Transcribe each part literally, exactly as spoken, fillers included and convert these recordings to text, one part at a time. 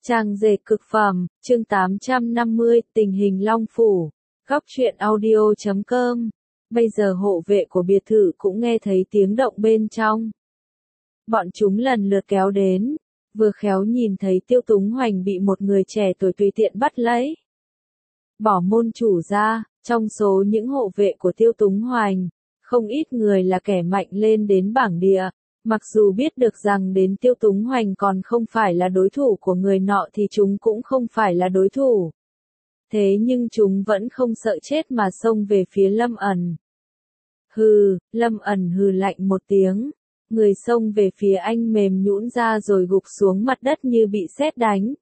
Trang dệt cực phẩm, chương tám trăm năm mươi, tình hình Long Phủ, góc truyện audio chấm com. Bây giờ hộ vệ của biệt thự cũng nghe thấy tiếng động bên trong. Bọn chúng lần lượt kéo đến, vừa khéo nhìn thấy Tiêu Túng Hoành bị một người trẻ tuổi tùy tiện bắt lấy. Bỏ môn chủ ra, trong số những hộ vệ của Tiêu Túng Hoành, không ít người là kẻ mạnh lên đến bảng địa. Mặc dù biết được rằng đến Tiêu Túng Hoành còn không phải là đối thủ của người nọ thì chúng cũng không phải là đối thủ. Thế nhưng chúng vẫn không sợ chết mà xông về phía Lâm ẩn. Hừ, Lâm ẩn hừ lạnh một tiếng. Người xông về phía anh mềm nhũn ra rồi gục xuống mặt đất như bị sét đánh.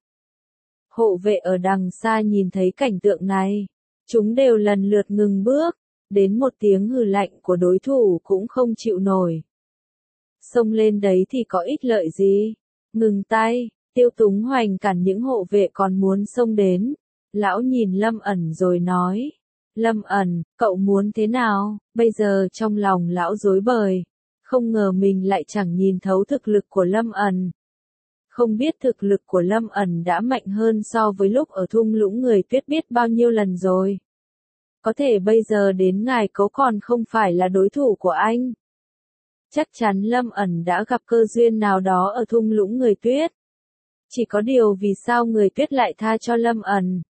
Hộ vệ ở đằng xa nhìn thấy cảnh tượng này. Chúng đều lần lượt ngừng bước. Đến một tiếng hừ lạnh của đối thủ cũng không chịu nổi. Xông lên đấy thì có ích lợi gì? Ngừng tay, Tiêu Túng Hoành cản những hộ vệ còn muốn xông đến. Lão nhìn Lâm ẩn rồi nói. Lâm ẩn, cậu muốn thế nào? Bây giờ trong lòng lão rối bời. Không ngờ mình lại chẳng nhìn thấu thực lực của Lâm ẩn. Không biết thực lực của Lâm ẩn đã mạnh hơn so với lúc ở thung lũng người tuyết biết bao nhiêu lần rồi. Có thể bây giờ đến ngài cấu còn không phải là đối thủ của anh. Chắc chắn Lâm ẩn đã gặp cơ duyên nào đó ở thung lũng người tuyết. Chỉ có điều vì sao người tuyết lại tha cho Lâm ẩn?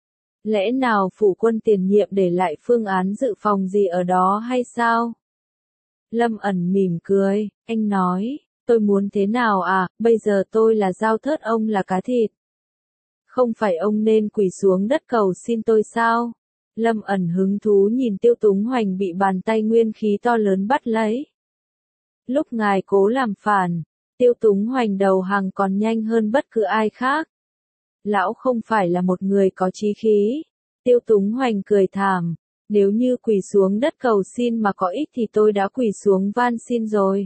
Lẽ nào phủ quân tiền nhiệm để lại phương án dự phòng gì ở đó hay sao? Lâm ẩn mỉm cười, anh nói, tôi muốn thế nào à, bây giờ tôi là dao thớt ông là cá thịt. Không phải ông nên quỳ xuống đất cầu xin tôi sao? Lâm ẩn hứng thú nhìn Tiêu Túng Hoành bị bàn tay nguyên khí to lớn bắt lấy. Lúc ngài cố làm phản, Tiêu Túng Hoành đầu hàng còn nhanh hơn bất cứ ai khác. Lão không phải là một người có chí khí. Tiêu Túng Hoành cười thảm, nếu như quỳ xuống đất cầu xin mà có ích thì tôi đã quỳ xuống van xin rồi.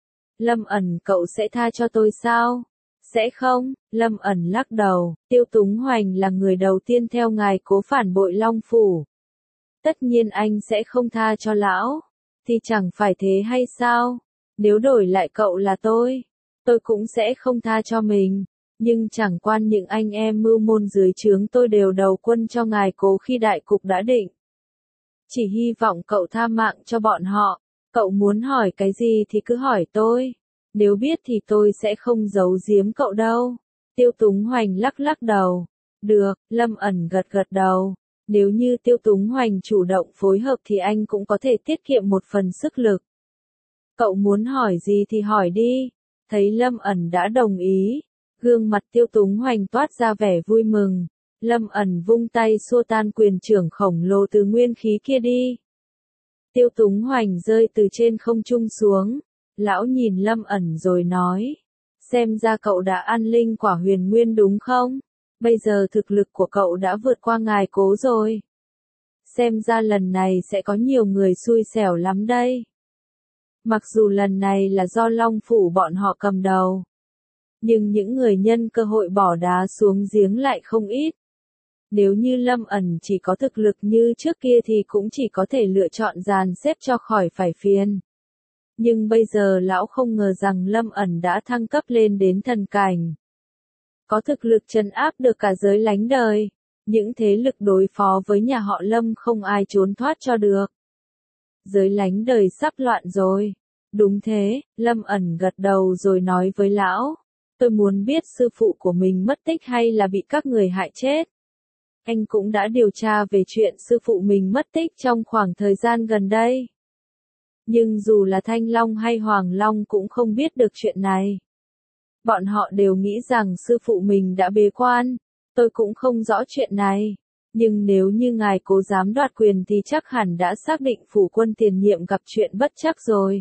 Lâm ẩn cậu sẽ tha cho tôi sao? Sẽ không, Lâm ẩn lắc đầu, Tiêu Túng Hoành là người đầu tiên theo ngài cố phản bội Long Phủ. Tất nhiên anh sẽ không tha cho lão, thì chẳng phải thế hay sao? Nếu đổi lại cậu là tôi, tôi cũng sẽ không tha cho mình, nhưng chẳng quan những anh em mưu môn dưới trướng tôi đều đầu quân cho ngài cố khi đại cục đã định. Chỉ hy vọng cậu tha mạng cho bọn họ, cậu muốn hỏi cái gì thì cứ hỏi tôi, nếu biết thì tôi sẽ không giấu giếm cậu đâu. Tiêu Túng Hoành lắc lắc đầu, được, Lâm ẩn gật gật đầu, nếu như Tiêu Túng Hoành chủ động phối hợp thì anh cũng có thể tiết kiệm một phần sức lực. Cậu muốn hỏi gì thì hỏi đi. Thấy Lâm ẩn đã đồng ý, gương mặt Tiêu Túng Hoành toát ra vẻ vui mừng. Lâm ẩn vung tay xua tan quyền trưởng khổng lồ từ nguyên khí kia đi. Tiêu Túng Hoành rơi từ trên không trung xuống. Lão nhìn Lâm ẩn rồi nói. Xem ra cậu đã ăn linh quả huyền nguyên đúng không? Bây giờ thực lực của cậu đã vượt qua ngài cố rồi. Xem ra lần này sẽ có nhiều người xui xẻo lắm đây. Mặc dù lần này là do Long Phủ bọn họ cầm đầu. Nhưng những người nhân cơ hội bỏ đá xuống giếng lại không ít. Nếu như Lâm ẩn chỉ có thực lực như trước kia thì cũng chỉ có thể lựa chọn dàn xếp cho khỏi phải phiền. Nhưng bây giờ lão không ngờ rằng Lâm ẩn đã thăng cấp lên đến thần cảnh. Có thực lực trấn áp được cả giới lánh đời. Những thế lực đối phó với nhà họ Lâm không ai trốn thoát cho được. Giới lánh đời sắp loạn rồi. Đúng thế, Lâm ẩn gật đầu rồi nói với lão. Tôi muốn biết sư phụ của mình mất tích hay là bị các người hại chết. Anh cũng đã điều tra về chuyện sư phụ mình mất tích trong khoảng thời gian gần đây. Nhưng dù là Thanh Long hay Hoàng Long cũng không biết được chuyện này. Bọn họ đều nghĩ rằng sư phụ mình đã bế quan. Tôi cũng không rõ chuyện này. Nhưng nếu như ngài cố dám đoạt quyền thì chắc hẳn đã xác định phủ quân tiền nhiệm gặp chuyện bất trắc rồi.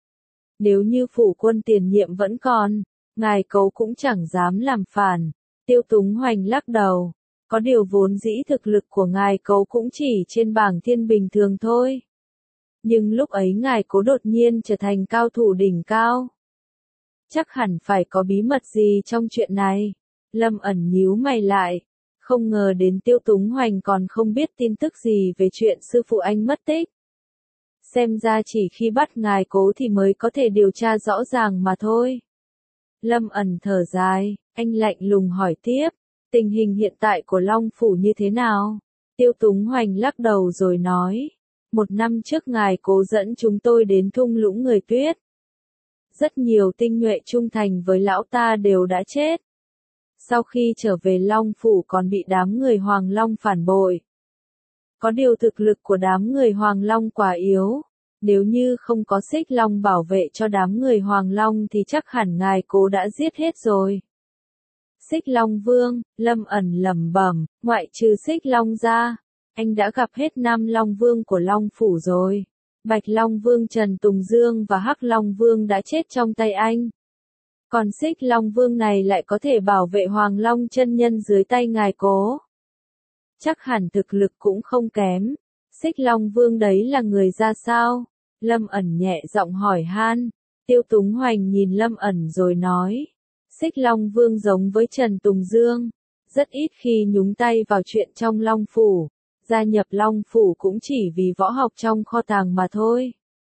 Nếu như phủ quân tiền nhiệm vẫn còn, ngài cố cũng chẳng dám làm phản. Tiêu Túng Hoành lắc đầu. Có điều vốn dĩ thực lực của ngài cố cũng chỉ trên bảng thiên bình thường thôi. Nhưng lúc ấy ngài cố đột nhiên trở thành cao thủ đỉnh cao. Chắc hẳn phải có bí mật gì trong chuyện này. Lâm ẩn nhíu mày lại. Không ngờ đến Tiêu Túng Hoành còn không biết tin tức gì về chuyện sư phụ anh mất tích. Xem ra chỉ khi bắt ngài cố thì mới có thể điều tra rõ ràng mà thôi. Lâm ẩn thở dài, anh lạnh lùng hỏi tiếp, tình hình hiện tại của Long Phủ như thế nào? Tiêu Túng Hoành lắc đầu rồi nói, một năm trước ngài cố dẫn chúng tôi đến thung lũng người tuyết. Rất nhiều tinh nhuệ trung thành với lão ta đều đã chết. Sau khi trở về Long Phủ còn bị đám người Hoàng Long phản bội. Có điều thực lực của đám người Hoàng Long quá yếu. Nếu như không có Xích Long bảo vệ cho đám người Hoàng Long thì chắc hẳn ngài cố đã giết hết rồi. Xích Long Vương, Lâm ẩn lẩm bẩm, ngoại trừ Xích Long ra, anh đã gặp hết năm Long Vương của Long Phủ rồi. Bạch Long Vương Trần Tùng Dương và Hắc Long Vương đã chết trong tay anh. Còn Xích Long Vương này lại có thể bảo vệ Hoàng Long chân nhân dưới tay ngài cố. Chắc hẳn thực lực cũng không kém. Xích Long Vương đấy là người ra sao? Lâm ẩn nhẹ giọng hỏi han. Tiêu Túng Hoành nhìn Lâm ẩn rồi nói. Xích Long Vương giống với Trần Tùng Dương. Rất ít khi nhúng tay vào chuyện trong Long Phủ. Gia nhập Long Phủ cũng chỉ vì võ học trong kho tàng mà thôi.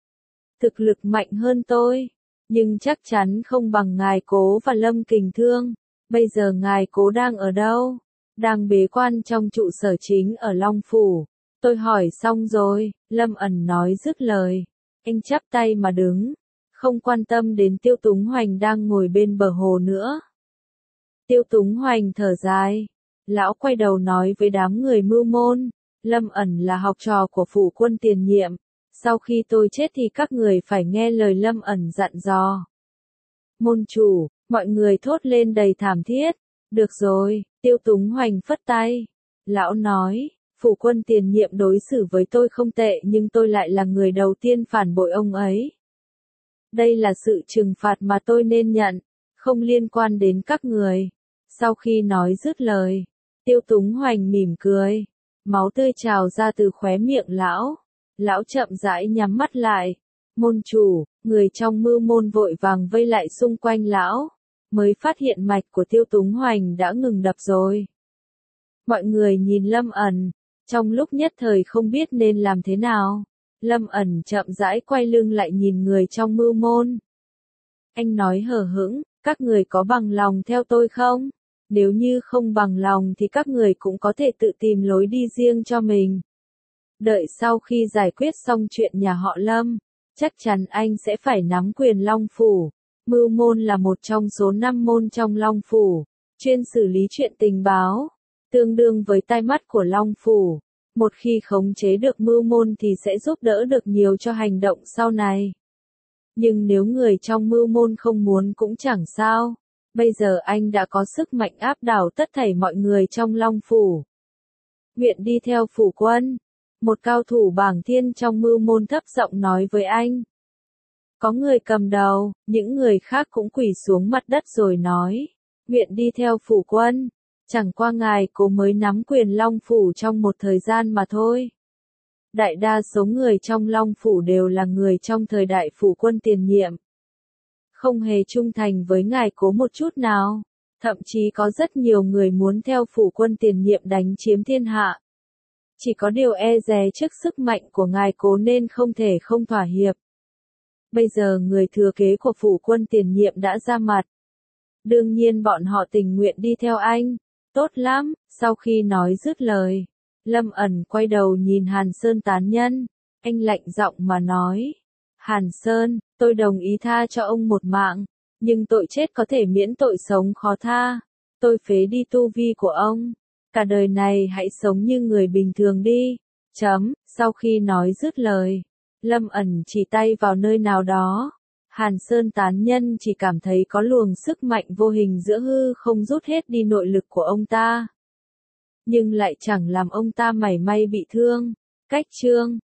Thực lực mạnh hơn tôi. Nhưng chắc chắn không bằng ngài cố và Lâm Kình Thương. Bây giờ ngài cố đang ở đâu? Đang bế quan trong trụ sở chính ở Long Phủ. Tôi hỏi xong rồi, Lâm ẩn nói dứt lời. Anh chắp tay mà đứng, không quan tâm đến Tiêu Túng Hoành đang ngồi bên bờ hồ nữa. Tiêu Túng Hoành thở dài. Lão quay đầu nói với đám người mưu môn. Lâm ẩn là học trò của phủ quân tiền nhiệm. Sau khi tôi chết thì các người phải nghe lời Lâm ẩn dặn dò. Môn chủ, mọi người thốt lên đầy thảm thiết. Được rồi, Tiêu Túng Hoành phất tay. Lão nói, phủ quân tiền nhiệm đối xử với tôi không tệ nhưng tôi lại là người đầu tiên phản bội ông ấy. Đây là sự trừng phạt mà tôi nên nhận, không liên quan đến các người. Sau khi nói dứt lời, Tiêu Túng Hoành mỉm cười. Máu tươi trào ra từ khóe miệng lão. Lão chậm rãi nhắm mắt lại. Môn chủ, người trong mưu môn vội vàng vây lại xung quanh lão. Mới phát hiện mạch của Tiêu Túng Hoành đã ngừng đập rồi. Mọi người nhìn Lâm ẩn. Trong lúc nhất thời không biết nên làm thế nào. Lâm ẩn chậm rãi quay lưng lại nhìn người trong mưu môn. Anh nói hờ hững, các người có bằng lòng theo tôi không? Nếu như không bằng lòng thì các người cũng có thể tự tìm lối đi riêng cho mình. Đợi sau khi giải quyết xong chuyện nhà họ Lâm, chắc chắn anh sẽ phải nắm quyền Long Phủ. Mưu môn là một trong số năm môn trong Long Phủ, chuyên xử lý chuyện tình báo, tương đương với tai mắt của Long Phủ. Một khi khống chế được mưu môn thì sẽ giúp đỡ được nhiều cho hành động sau này. Nhưng nếu người trong mưu môn không muốn cũng chẳng sao. Bây giờ anh đã có sức mạnh áp đảo tất thảy mọi người trong Long Phủ. Nguyện đi theo phủ quân. Một cao thủ bảng thiên trong mưu môn thấp giọng nói với anh. Có người cầm đầu, những người khác cũng quỳ xuống mặt đất rồi nói. Nguyện đi theo phủ quân. Chẳng qua ngài cố mới nắm quyền Long Phủ trong một thời gian mà thôi. Đại đa số người trong Long Phủ đều là người trong thời đại phủ quân tiền nhiệm. Không hề trung thành với ngài cố một chút nào. Thậm chí có rất nhiều người muốn theo phủ quân tiền nhiệm đánh chiếm thiên hạ. Chỉ có điều e dè trước sức mạnh của ngài cố nên không thể không thỏa hiệp. Bây giờ người thừa kế của phủ quân tiền nhiệm đã ra mặt. Đương nhiên bọn họ tình nguyện đi theo anh. Tốt lắm, sau khi nói dứt lời. Lâm ẩn quay đầu nhìn Hàn Sơn tán nhân. Anh lạnh giọng mà nói. Hàn Sơn, tôi đồng ý tha cho ông một mạng. Nhưng tội chết có thể miễn tội sống khó tha. Tôi phế đi tu vi của ông. Cả đời này hãy sống như người bình thường đi. Chấm, sau khi nói dứt lời. Lâm ẩn chỉ tay vào nơi nào đó. Hàn Sơn tán nhân chỉ cảm thấy có luồng sức mạnh vô hình giữa hư không rút hết đi nội lực của ông ta. Nhưng lại chẳng làm ông ta mảy may bị thương. Cách chương